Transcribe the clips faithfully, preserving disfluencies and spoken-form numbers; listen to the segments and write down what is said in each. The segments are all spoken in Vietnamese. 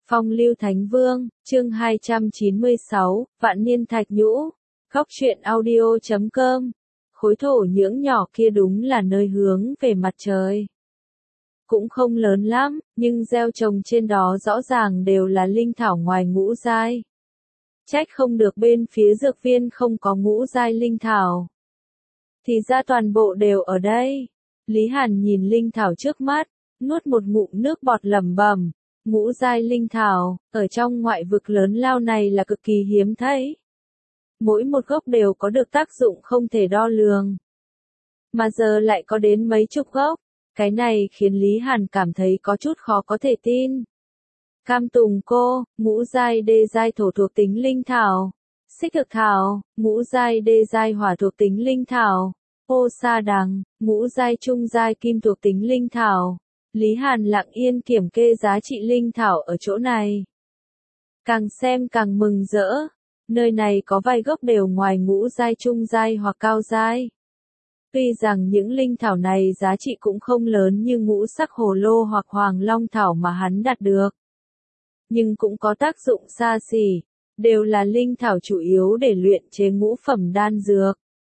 Phong lưu Thánh Vương, chương hai trăm chín mươi sáu, Vạn niên thạch nhũ. Góc truyện audio chấm com. Khối thổ nhưỡng nhỏ kia đúng là nơi hướng về mặt trời. Cũng không lớn lắm, nhưng gieo trồng trên đó rõ ràng đều là linh thảo ngoài ngũ giai. Trách không được bên phía dược viên không có ngũ giai linh thảo. Thì ra toàn bộ đều ở đây. Lý Hàn nhìn linh thảo trước mắt, nuốt một ngụm nước bọt lẩm bẩm. Ngũ giai linh thảo, ở trong ngoại vực lớn lao này là cực kỳ hiếm thấy. Mỗi một gốc đều có được tác dụng không thể đo lường. Mà giờ lại có đến mấy chục gốc, cái này khiến Lý Hàn cảm thấy có chút khó có thể tin. Cam tùng cô, ngũ giai đê giai thổ thuộc tính linh thảo. Xích thực thảo, ngũ giai đê giai hỏa thuộc tính linh thảo. Ô sa đằng, ngũ giai trung giai kim thuộc tính linh thảo. Lý Hàn lặng yên kiểm kê giá trị linh thảo ở chỗ này. Càng xem càng mừng rỡ. Nơi này có vài gốc đều ngoài ngũ giai trung giai hoặc cao giai. Tuy rằng những linh thảo này giá trị cũng không lớn như ngũ sắc hồ lô hoặc hoàng long thảo mà hắn đạt được. Nhưng cũng có tác dụng xa xỉ. Đều là linh thảo chủ yếu để luyện chế ngũ phẩm đan dược.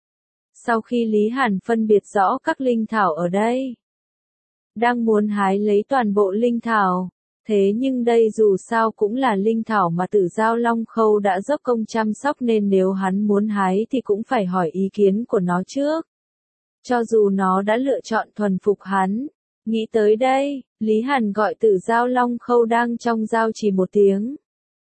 Sau khi Lý Hàn phân biệt rõ các linh thảo ở đây, đang muốn hái lấy toàn bộ linh thảo. Thế nhưng đây dù sao cũng là linh thảo mà Tử Giao Long Khâu đã dốc công chăm sóc nên nếu hắn muốn hái thì cũng phải hỏi ý kiến của nó trước. Cho dù nó đã lựa chọn thuần phục hắn. Nghĩ tới đây, Lý Hàn gọi Tử Giao Long Khâu đang trong giao trì một tiếng.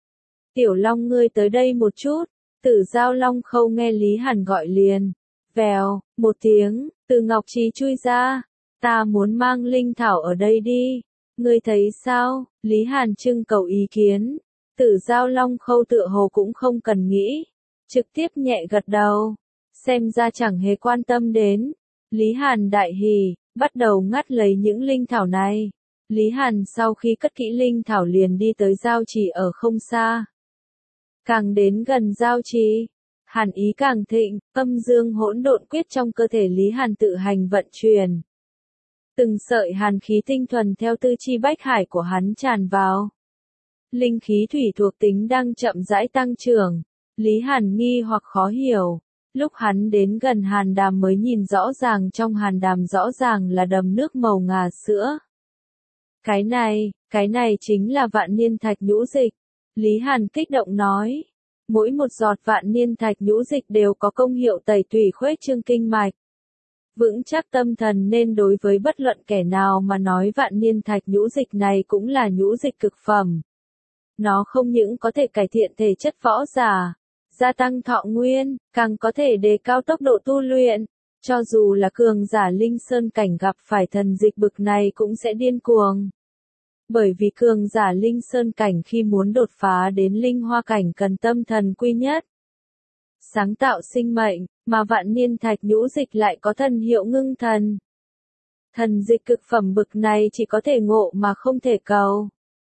Tiểu Long ngươi tới đây một chút. Tử Giao Long Khâu nghe Lý Hàn gọi liền. Vèo, một tiếng, từ ngọc trì chui ra. Ta muốn mang linh thảo ở đây đi. Ngươi thấy sao? Lý Hàn trưng cầu ý kiến. Tử Giao Long Khâu tựa hồ cũng không cần nghĩ. Trực tiếp nhẹ gật đầu. Xem ra chẳng hề quan tâm đến. Lý Hàn đại hỉ, bắt đầu ngắt lấy những linh thảo này. Lý Hàn sau khi cất kỹ linh thảo liền đi tới giao trì ở không xa. Càng đến gần giao trì, hàn ý càng thịnh, âm dương hỗn độn quyết trong cơ thể Lý Hàn tự hành vận chuyển. Từng sợi hàn khí tinh thuần theo tư chi bách hải của hắn tràn vào. Linh khí thủy thuộc tính đang chậm rãi tăng trưởng. Lý Hàn nghi hoặc khó hiểu. Lúc hắn đến gần hàn đàm mới nhìn rõ ràng trong hàn đàm rõ ràng là đầm nước màu ngà sữa. Cái này, cái này chính là vạn niên thạch nhũ dịch. Lý Hàn kích động nói. Mỗi một giọt vạn niên thạch nhũ dịch đều có công hiệu tẩy tủy khuếch trương kinh mạch. Vững chắc tâm thần nên đối với bất luận kẻ nào mà nói vạn niên thạch nhũ dịch này cũng là nhũ dịch cực phẩm. Nó không những có thể cải thiện thể chất võ giả, gia tăng thọ nguyên, càng có thể đề cao tốc độ tu luyện. Cho dù là cường giả linh sơn cảnh gặp phải thần dịch bực này cũng sẽ điên cuồng. Bởi vì cường giả linh sơn cảnh khi muốn đột phá đến linh hoa cảnh cần tâm thần quy nhất. Sáng tạo sinh mệnh, mà vạn niên thạch nhũ dịch lại có thần hiệu ngưng thần. Thần dịch cực phẩm bực này chỉ có thể ngộ mà không thể cầu.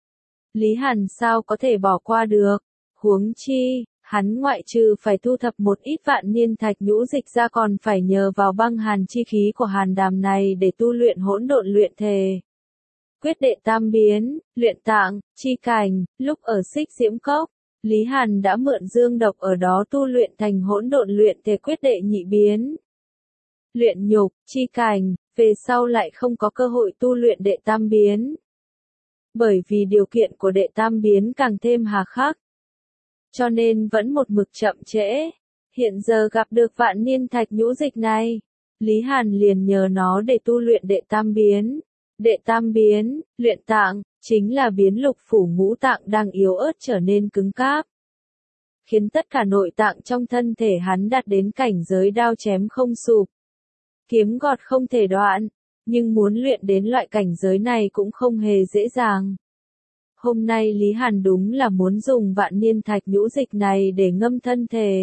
Lý Hàn sao có thể bỏ qua được, huống chi, hắn ngoại trừ phải thu thập một ít vạn niên thạch nhũ dịch ra còn phải nhờ vào băng hàn chi khí của hàn đàm này để tu luyện hỗn độn luyện thể. Quyết đệ tam biến, luyện tạng, chi cảnh, lúc ở Xích Diễm Cốc. Lý Hàn đã mượn dương độc ở đó tu luyện thành hỗn độn luyện thể quyết đệ nhị biến. Luyện nhục, chi cảnh, về sau lại không có cơ hội tu luyện đệ tam biến. Bởi vì điều kiện của đệ tam biến càng thêm hà khắc. Cho nên vẫn một mực chậm trễ. Hiện giờ gặp được vạn niên thạch nhũ dịch này. Lý Hàn liền nhờ nó để tu luyện đệ tam biến. Đệ tam biến, luyện tạng, chính là biến lục phủ ngũ tạng đang yếu ớt trở nên cứng cáp. Khiến tất cả nội tạng trong thân thể hắn đạt đến cảnh giới đao chém không sụp. Kiếm gọt không thể đoạn, nhưng muốn luyện đến loại cảnh giới này cũng không hề dễ dàng. Hôm nay Lý Hàn đúng là muốn dùng vạn niên thạch nhũ dịch này để ngâm thân thể.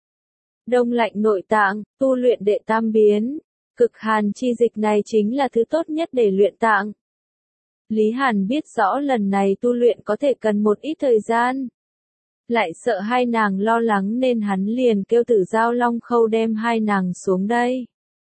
Đông lạnh nội tạng, tu luyện đệ tam biến. Cực hàn chi dịch này chính là thứ tốt nhất để luyện tạng. Lý Hàn biết rõ lần này tu luyện có thể cần một ít thời gian. Lại sợ hai nàng lo lắng nên hắn liền kêu Tử Giao Long Khâu đem hai nàng xuống đây.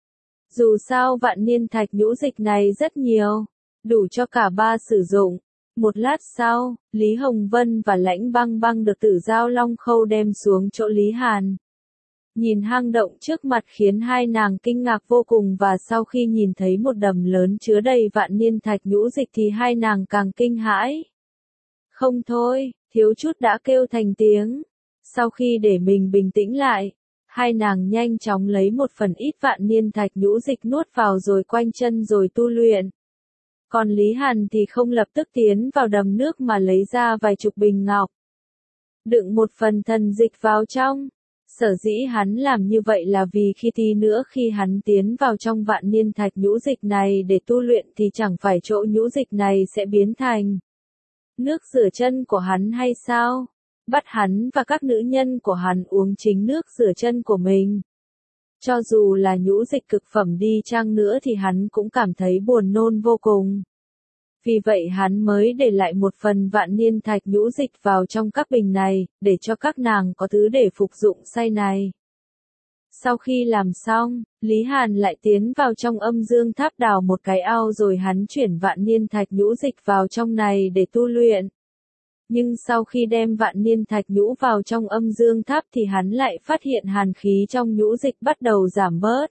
Dù sao vạn niên thạch nhũ dịch này rất nhiều, đủ cho cả ba sử dụng. Một lát sau, Lý Hồng Vân và Lãnh Băng Băng được Tử Giao Long Khâu đem xuống chỗ Lý Hàn. Nhìn hang động trước mặt khiến hai nàng kinh ngạc vô cùng, và sau khi nhìn thấy một đầm lớn chứa đầy vạn niên thạch nhũ dịch thì hai nàng càng kinh hãi. Không thôi, thiếu chút đã kêu thành tiếng. Sau khi để mình bình tĩnh lại, hai nàng nhanh chóng lấy một phần ít vạn niên thạch nhũ dịch nuốt vào rồi quanh chân rồi tu luyện. Còn Lý Hàn thì không lập tức tiến vào đầm nước mà lấy ra vài chục bình ngọc, đựng một phần thần dịch vào trong. Sở dĩ hắn làm như vậy là vì khi tí nữa khi hắn tiến vào trong vạn niên thạch nhũ dịch này để tu luyện thì chẳng phải chỗ nhũ dịch này sẽ biến thành nước rửa chân của hắn hay sao? Bắt hắn và các nữ nhân của hắn uống chính nước rửa chân của mình. Cho dù là nhũ dịch cực phẩm đi chăng nữa thì hắn cũng cảm thấy buồn nôn vô cùng. Vì vậy hắn mới để lại một phần vạn niên thạch nhũ dịch vào trong các bình này, để cho các nàng có thứ để phục dụng say này. Sau khi làm xong, Lý Hàn lại tiến vào trong âm dương tháp đào một cái ao rồi hắn chuyển vạn niên thạch nhũ dịch vào trong này để tu luyện. Nhưng sau khi đem vạn niên thạch nhũ vào trong âm dương tháp thì hắn lại phát hiện hàn khí trong nhũ dịch bắt đầu giảm bớt.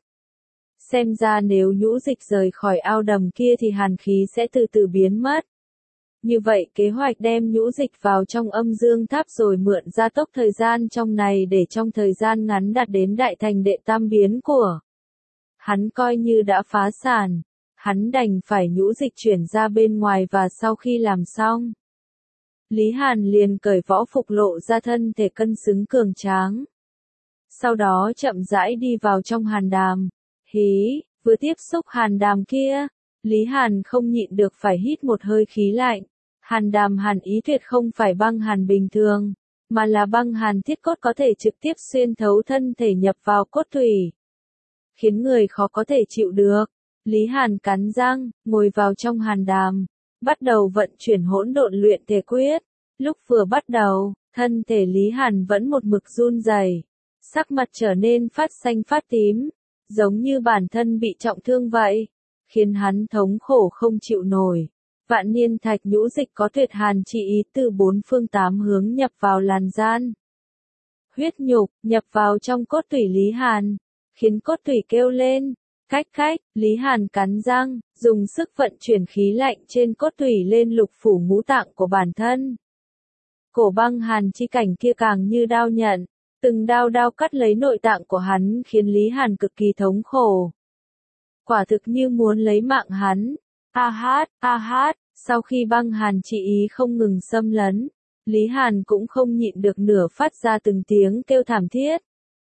Xem ra nếu nhũ dịch rời khỏi ao đầm kia thì hàn khí sẽ từ từ biến mất. Như vậy kế hoạch đem nhũ dịch vào trong âm dương tháp rồi mượn gia tốc thời gian trong này để trong thời gian ngắn đạt đến đại thành đệ tam biến của hắn coi như đã phá sản. Hắn đành phải nhũ dịch chuyển ra bên ngoài và sau khi làm xong, Lý Hàn liền cởi võ phục lộ ra thân thể cân xứng cường tráng. Sau đó chậm rãi đi vào trong hàn đàm. Hí, vừa tiếp xúc hàn đàm kia, Lý Hàn không nhịn được phải hít một hơi khí lạnh. Hàn đàm hàn ý tuyệt không phải băng hàn bình thường, mà là băng hàn thiết cốt có thể trực tiếp xuyên thấu thân thể nhập vào cốt thủy, khiến người khó có thể chịu được. Lý Hàn cắn răng, ngồi vào trong hàn đàm, bắt đầu vận chuyển hỗn độn luyện thể quyết. Lúc vừa bắt đầu, thân thể Lý Hàn vẫn một mực run rẩy, sắc mặt trở nên phát xanh phát tím, giống như bản thân bị trọng thương vậy, khiến hắn thống khổ không chịu nổi. Vạn niên thạch nhũ dịch có tuyệt hàn trị ý từ bốn phương tám hướng nhập vào làn gian, huyết nhục, nhập vào trong cốt tủy Lý Hàn, khiến cốt tủy kêu lên. Cách cách, Lý Hàn cắn răng, dùng sức vận chuyển khí lạnh trên cốt tủy lên lục phủ ngũ tạng của bản thân. Cổ băng hàn chi cảnh kia càng như đao nhận, từng đao đao cắt lấy nội tạng của hắn khiến Lý Hàn cực kỳ thống khổ. Quả thực như muốn lấy mạng hắn. A hát, a hát, sau khi băng hàn trị ý không ngừng xâm lấn, Lý Hàn cũng không nhịn được nửa phát ra từng tiếng kêu thảm thiết.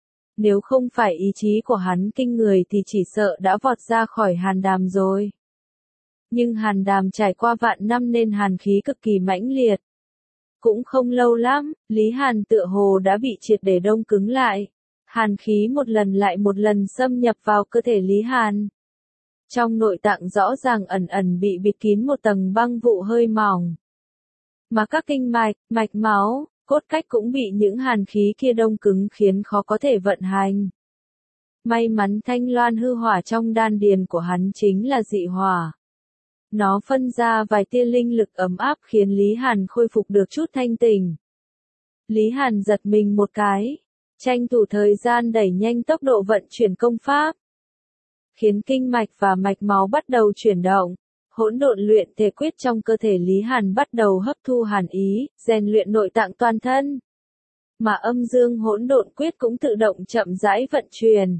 Nếu không phải ý chí của hắn kinh người thì chỉ sợ đã vọt ra khỏi hàn đàm rồi. Nhưng hàn đàm trải qua vạn năm nên hàn khí cực kỳ mãnh liệt. Cũng không lâu lắm, Lý Hàn tựa hồ đã bị triệt để đông cứng lại. Hàn khí một lần lại một lần xâm nhập vào cơ thể Lý Hàn. Trong nội tạng rõ ràng ẩn ẩn bị bịt kín một tầng băng vụ hơi mỏng. Mà các kinh mạch, mạch máu, cốt cách cũng bị những hàn khí kia đông cứng khiến khó có thể vận hành. May mắn thanh loan hư hỏa trong đan điền của hắn chính là dị hỏa. Nó phân ra vài tia linh lực ấm áp khiến Lý Hàn khôi phục được chút thanh tỉnh. Lý Hàn giật mình một cái, tranh thủ thời gian đẩy nhanh tốc độ vận chuyển công pháp, khiến kinh mạch và mạch máu bắt đầu chuyển động. Hỗn độn luyện thể quyết trong cơ thể Lý Hàn bắt đầu hấp thu hàn ý, rèn luyện nội tạng toàn thân. Mà âm dương hỗn độn quyết cũng tự động chậm rãi vận chuyển.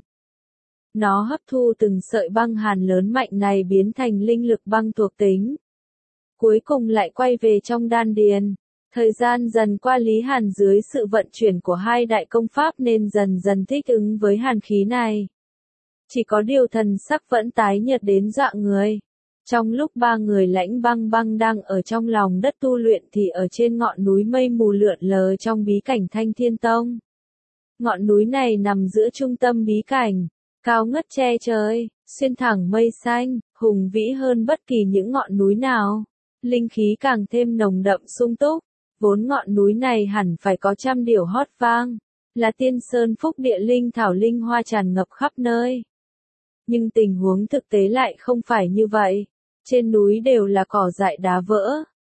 Nó hấp thu từng sợi băng hàn lớn mạnh này biến thành linh lực băng thuộc tính. Cuối cùng lại quay về trong đan điền. Thời gian dần qua Lý Hàn dưới sự vận chuyển của hai đại công pháp nên dần dần thích ứng với hàn khí này. Chỉ có điều thần sắc vẫn tái nhợt đến dọa người. Trong lúc ba người Lãnh Băng Băng đang ở trong lòng đất tu luyện thì ở trên ngọn núi mây mù lượn lờ trong bí cảnh Thanh Thiên Tông. Ngọn núi này nằm giữa trung tâm bí cảnh, cao ngất che trời, xuyên thẳng mây xanh, hùng vĩ hơn bất kỳ những ngọn núi nào. Linh khí càng thêm nồng đậm sung túc, vốn ngọn núi này hẳn phải có trăm điểu hót vang, là tiên sơn phúc địa linh thảo linh hoa tràn ngập khắp nơi. Nhưng tình huống thực tế lại không phải như vậy. Trên núi đều là cỏ dại đá vỡ,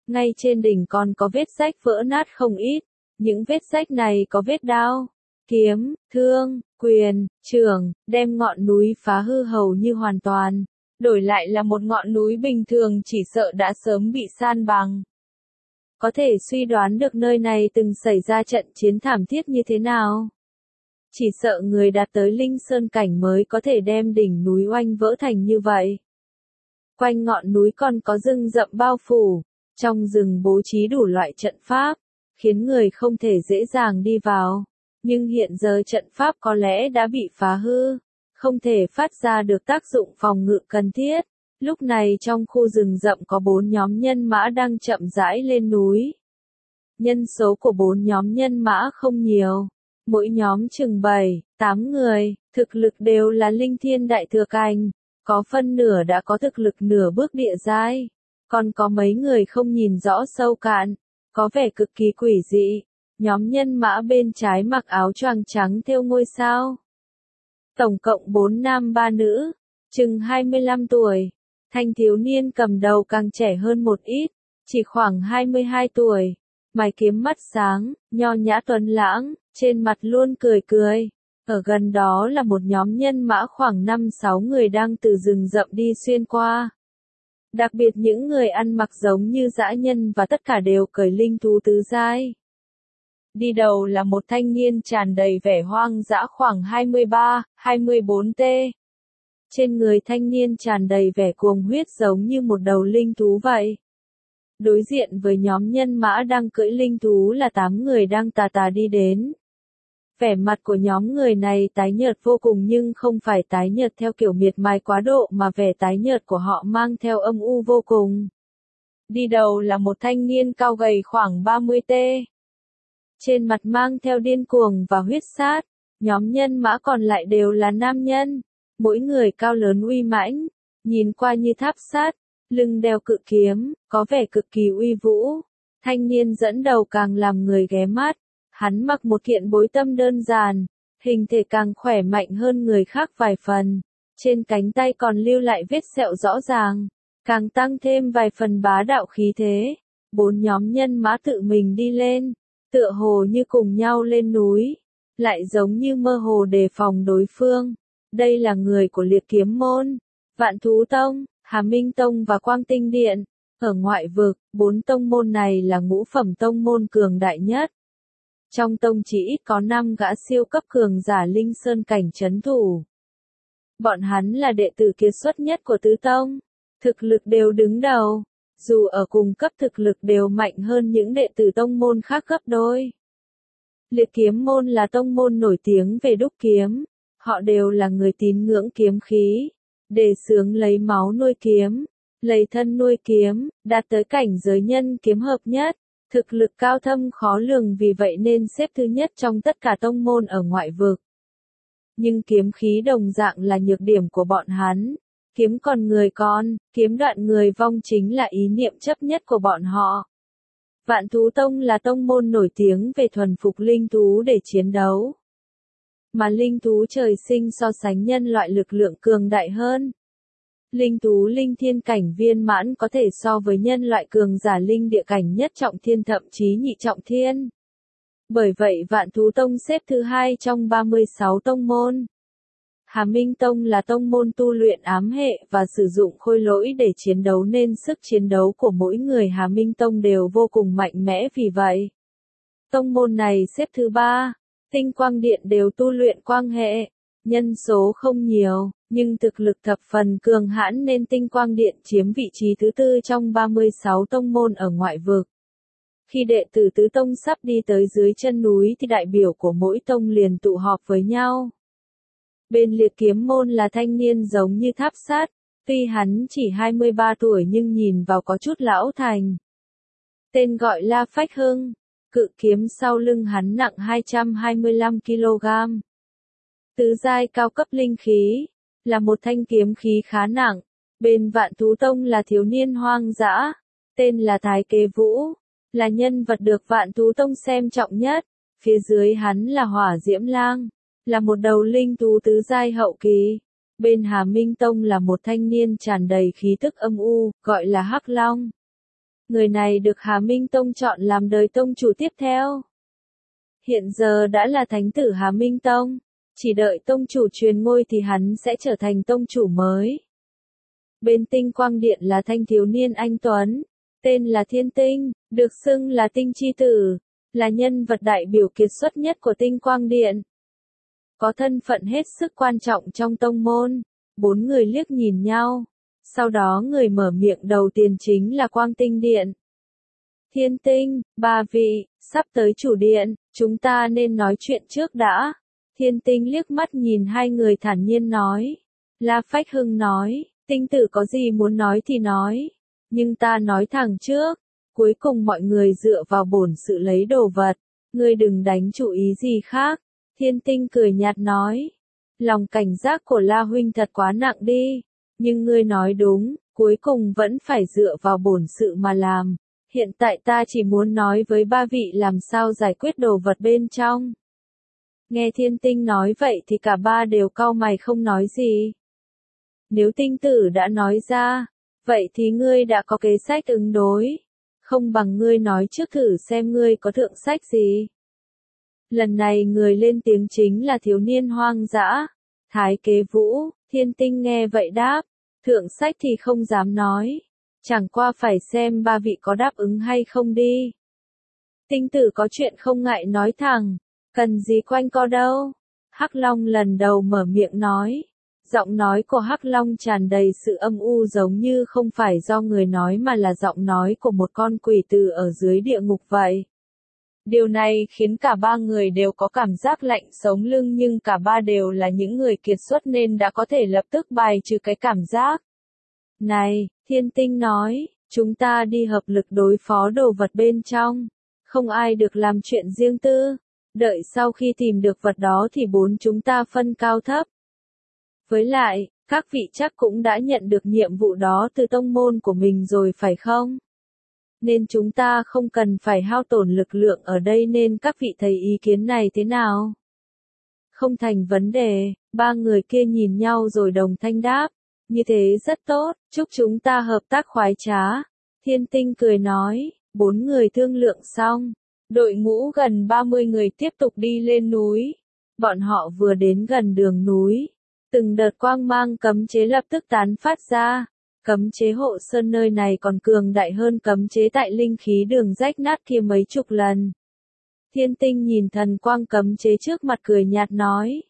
Ngay trên đỉnh còn có vết rách vỡ nát không ít, những vết rách này có vết đao, kiếm, thương, quyền, trường, đem ngọn núi phá hư hầu như hoàn toàn. Đổi lại là một ngọn núi bình thường chỉ sợ đã sớm bị san bằng. Có thể suy đoán được nơi này từng xảy ra trận chiến thảm thiết như thế nào. Chỉ sợ người đạt tới linh sơn cảnh mới có thể đem đỉnh núi oanh vỡ thành như vậy. Quanh ngọn núi còn có rừng rậm bao phủ, trong rừng bố trí đủ loại trận pháp, khiến người không thể dễ dàng đi vào. Nhưng hiện giờ trận pháp có lẽ đã bị phá hư, không thể phát ra được tác dụng phòng ngự cần thiết. Lúc này trong khu rừng rậm có bốn nhóm nhân mã đang chậm rãi lên núi. Nhân số của bốn nhóm nhân mã không nhiều, mỗi nhóm chừng bảy, tám người, thực lực đều là linh thiên đại thừa cảnh, có phân nửa đã có thực lực nửa bước địa giai, còn có mấy người không nhìn rõ sâu cạn, có vẻ cực kỳ quỷ dị. Nhóm nhân mã bên trái mặc áo choàng trắng thêu ngôi sao. Tổng cộng bốn nam ba nữ, chừng hai mươi lăm tuổi. Thanh thiếu niên cầm đầu càng trẻ hơn một ít, chỉ khoảng hai mươi hai tuổi. Mày kiếm mắt sáng, nho nhã tuấn lãng, trên mặt luôn cười cười. Ở gần đó là một nhóm nhân mã khoảng năm sáu người đang từ rừng rậm đi xuyên qua. Đặc biệt những người ăn mặc giống như dã nhân và tất cả đều cởi linh thú tứ giai. Đi đầu là một thanh niên tràn đầy vẻ hoang dã khoảng hai mươi ba, hai mươi bốn tuổi. Trên người thanh niên tràn đầy vẻ cuồng huyết giống như một đầu linh thú vậy. Đối diện với nhóm nhân mã đang cưỡi linh thú là tám người đang tà tà đi đến. Vẻ mặt của nhóm người này tái nhợt vô cùng nhưng không phải tái nhợt theo kiểu miệt mài quá độ mà vẻ tái nhợt của họ mang theo âm u vô cùng. Đi đầu là một thanh niên cao gầy khoảng ba mươi tuổi. Trên mặt mang theo điên cuồng và huyết sát, nhóm nhân mã còn lại đều là nam nhân, mỗi người cao lớn uy mãnh, nhìn qua như tháp sắt, lưng đeo cự kiếm, có vẻ cực kỳ uy vũ. Thanh niên dẫn đầu càng làm người ghé mắt, hắn mặc một kiện bối tâm đơn giản, hình thể càng khỏe mạnh hơn người khác vài phần, trên cánh tay còn lưu lại vết sẹo rõ ràng, càng tăng thêm vài phần bá đạo khí thế. Bốn nhóm nhân mã tự mình đi lên, tựa hồ như cùng nhau lên núi, lại giống như mơ hồ đề phòng đối phương. Đây là người của Liệt Kiếm Môn, Vạn Thú Tông, Hà Minh Tông và Quang Tinh Điện. Ở ngoại vực, bốn tông môn này là ngũ phẩm tông môn cường đại nhất. Trong tông chỉ ít có năm gã siêu cấp cường giả linh sơn cảnh trấn thủ. Bọn hắn là đệ tử kiệt xuất nhất của tứ tông, thực lực đều đứng đầu, dù ở cùng cấp thực lực đều mạnh hơn những đệ tử tông môn khác gấp đôi. Liệt Kiếm Môn là tông môn nổi tiếng về đúc kiếm, họ đều là người tín ngưỡng kiếm khí, đề xướng lấy máu nuôi kiếm, lấy thân nuôi kiếm, đạt tới cảnh giới nhân kiếm hợp nhất, thực lực cao thâm khó lường vì vậy nên xếp thứ nhất trong tất cả tông môn ở ngoại vực. Nhưng kiếm khí đồng dạng là nhược điểm của bọn hắn. Kiếm còn người con, kiếm đoạn người vong chính là ý niệm chấp nhất của bọn họ. Vạn Thú Tông là tông môn nổi tiếng về thuần phục linh thú để chiến đấu. Mà linh thú trời sinh so sánh nhân loại lực lượng cường đại hơn. Linh thú linh thiên cảnh viên mãn có thể so với nhân loại cường giả linh địa cảnh nhất trọng thiên thậm chí nhị trọng thiên. Bởi vậy Vạn Thú Tông xếp thứ hai trong ba mươi sáu tông môn. Hà Minh Tông là tông môn tu luyện ám hệ và sử dụng khôi lỗi để chiến đấu nên sức chiến đấu của mỗi người Hà Minh Tông đều vô cùng mạnh mẽ vì vậy. Tông môn này xếp thứ ba, Tinh Quang Điện đều tu luyện quang hệ, nhân số không nhiều, nhưng thực lực thập phần cường hãn nên Tinh Quang Điện chiếm vị trí thứ tư trong ba mươi sáu tông môn ở ngoại vực. Khi đệ tử tứ tông sắp đi tới dưới chân núi thì đại biểu của mỗi tông liền tụ họp với nhau. Bên Liệt Kiếm Môn là thanh niên giống như tháp sắt, tuy hắn chỉ hai mươi ba tuổi nhưng nhìn vào có chút lão thành. Tên gọi La Phách Hưng, cự kiếm sau lưng hắn nặng hai trăm hai mươi lăm ki lô gam. Tứ giai cao cấp linh khí, là một thanh kiếm khí khá nặng. Bên Vạn Thú Tông là thiếu niên hoang dã, tên là Thái Kế Vũ, là nhân vật được Vạn Thú Tông xem trọng nhất. Phía dưới hắn là Hỏa Diễm Lang, là một đầu linh thú tứ giai hậu kỳ. Bên Hà Minh Tông là một thanh niên tràn đầy khí tức âm u, gọi là Hắc Long. Người này được Hà Minh Tông chọn làm đời tông chủ tiếp theo. Hiện giờ đã là thánh tử Hà Minh Tông, chỉ đợi tông chủ truyền ngôi thì hắn sẽ trở thành tông chủ mới. Bên Tinh Quang Điện là thanh thiếu niên anh tuấn, tên là Thiên Tinh, được xưng là Tinh Chi Tử, là nhân vật đại biểu kiệt xuất nhất của Tinh Quang Điện. Có thân phận hết sức quan trọng trong tông môn. Bốn người liếc nhìn nhau. Sau đó người mở miệng đầu tiên chính là Quang Tinh Điện. Thiên Tinh, ba vị, sắp tới chủ điện, chúng ta nên nói chuyện trước đã. Thiên Tinh liếc mắt nhìn hai người thản nhiên nói. La Phách Hưng nói, Tinh tử có gì muốn nói thì nói. Nhưng ta nói thẳng trước, cuối cùng mọi người dựa vào bổn sự lấy đồ vật. Ngươi đừng đánh chủ ý gì khác. Thiên Tinh cười nhạt nói. Lòng cảnh giác của La Huynh thật quá nặng đi. Nhưng ngươi nói đúng, cuối cùng vẫn phải dựa vào bổn sự mà làm. Hiện tại ta chỉ muốn nói với ba vị làm sao giải quyết đồ vật bên trong. Nghe Thiên Tinh nói vậy thì cả ba đều cau mày không nói gì. Nếu Tinh tử đã nói ra, vậy thì ngươi đã có kế sách ứng đối. Không bằng ngươi nói trước thử xem ngươi có thượng sách gì. Lần này người lên tiếng chính là thiếu niên hoang dã. Thái Kế Vũ. Thiên Tinh nghe vậy đáp. Thượng sách thì không dám nói. Chẳng qua phải xem ba vị có đáp ứng hay không đi. Tinh tử có chuyện không ngại nói thẳng. Cần gì quanh co đâu. Hắc Long lần đầu mở miệng nói. Giọng nói của Hắc Long tràn đầy sự âm u giống như không phải do người nói mà là giọng nói của một con quỷ từ ở dưới địa ngục vậy. Điều này khiến cả ba người đều có cảm giác lạnh sống lưng nhưng cả ba đều là những người kiệt xuất nên đã có thể lập tức bài trừ cái cảm giác. Này, Thiên Tinh nói, chúng ta đi hợp lực đối phó đồ vật bên trong. Không ai được làm chuyện riêng tư. Đợi sau khi tìm được vật đó thì bốn chúng ta phân cao thấp. Với lại, các vị chắc cũng đã nhận được nhiệm vụ đó từ tông môn của mình rồi phải không? Nên chúng ta không cần phải hao tổn lực lượng ở đây nên các vị thấy ý kiến này thế nào? Không thành vấn đề, ba người kia nhìn nhau rồi đồng thanh đáp. Như thế rất tốt, chúc chúng ta hợp tác khoái trá. Thiên Tinh cười nói, bốn người thương lượng xong. Đội ngũ gần ba mươi người tiếp tục đi lên núi. Bọn họ vừa đến gần đường núi. Từng đợt quang mang cấm chế lập tức tán phát ra. Cấm chế hộ sơn nơi này còn cường đại hơn cấm chế tại linh khí đường rách nát kia mấy chục lần. Thiên Tinh nhìn thần quang cấm chế trước mặt cười nhạt nói.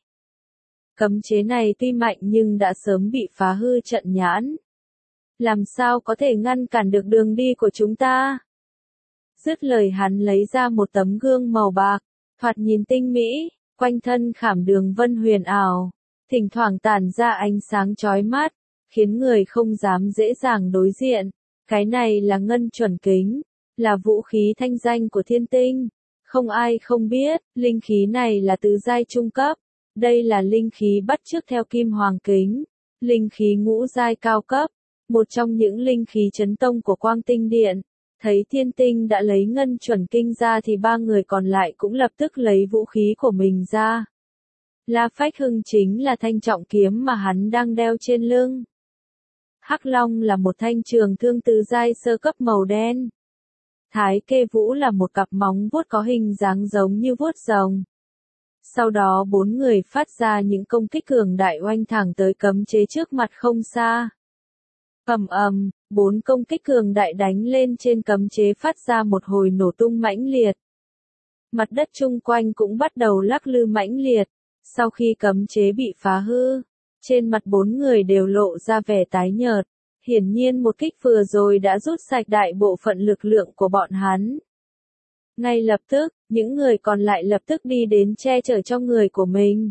Cấm chế này tuy mạnh nhưng đã sớm bị phá hư trận nhãn. Làm sao có thể ngăn cản được đường đi của chúng ta? Dứt lời hắn lấy ra một tấm gương màu bạc, thoạt nhìn tinh mỹ, quanh thân khảm đường vân huyền ảo, thỉnh thoảng tản ra ánh sáng chói mắt, khiến người không dám dễ dàng đối diện. Cái này là ngân chuẩn kính, là vũ khí thanh danh của Thiên Tinh. Không ai không biết, linh khí này là tứ giai trung cấp. Đây là linh khí bắt chước theo kim hoàng kính, linh khí ngũ giai cao cấp, một trong những linh khí chấn tông của Quang Tinh Điện. Thấy Thiên Tinh đã lấy ngân chuẩn kinh ra thì ba người còn lại cũng lập tức lấy vũ khí của mình ra. La Phách Hưng chính là thanh trọng kiếm mà hắn đang đeo trên lưng. Hắc Long là một thanh trường thương tứ giai sơ cấp màu đen. Thái Kế Vũ là một cặp móng vuốt có hình dáng giống như vuốt rồng. Sau đó bốn người phát ra những công kích cường đại oanh thẳng tới cấm chế trước mặt không xa. Ầm ầm, bốn công kích cường đại đánh lên trên cấm chế phát ra một hồi nổ tung mãnh liệt. Mặt đất chung quanh cũng bắt đầu lắc lư mãnh liệt. Sau khi cấm chế bị phá hư, trên mặt bốn người đều lộ ra vẻ tái nhợt. Hiển nhiên một kích vừa rồi đã rút sạch đại bộ phận lực lượng của bọn hắn. Ngay lập tức, những người còn lại lập tức đi đến che chở cho người của mình.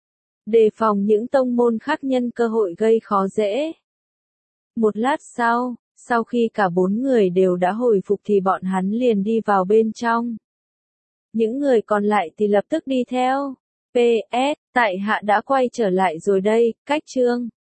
Đề phòng những tông môn khác nhân cơ hội gây khó dễ. Một lát sau, sau khi cả bốn người đều đã hồi phục thì bọn hắn liền đi vào bên trong. Những người còn lại thì lập tức đi theo. pê ét, tại hạ đã quay trở lại rồi đây, cách chương.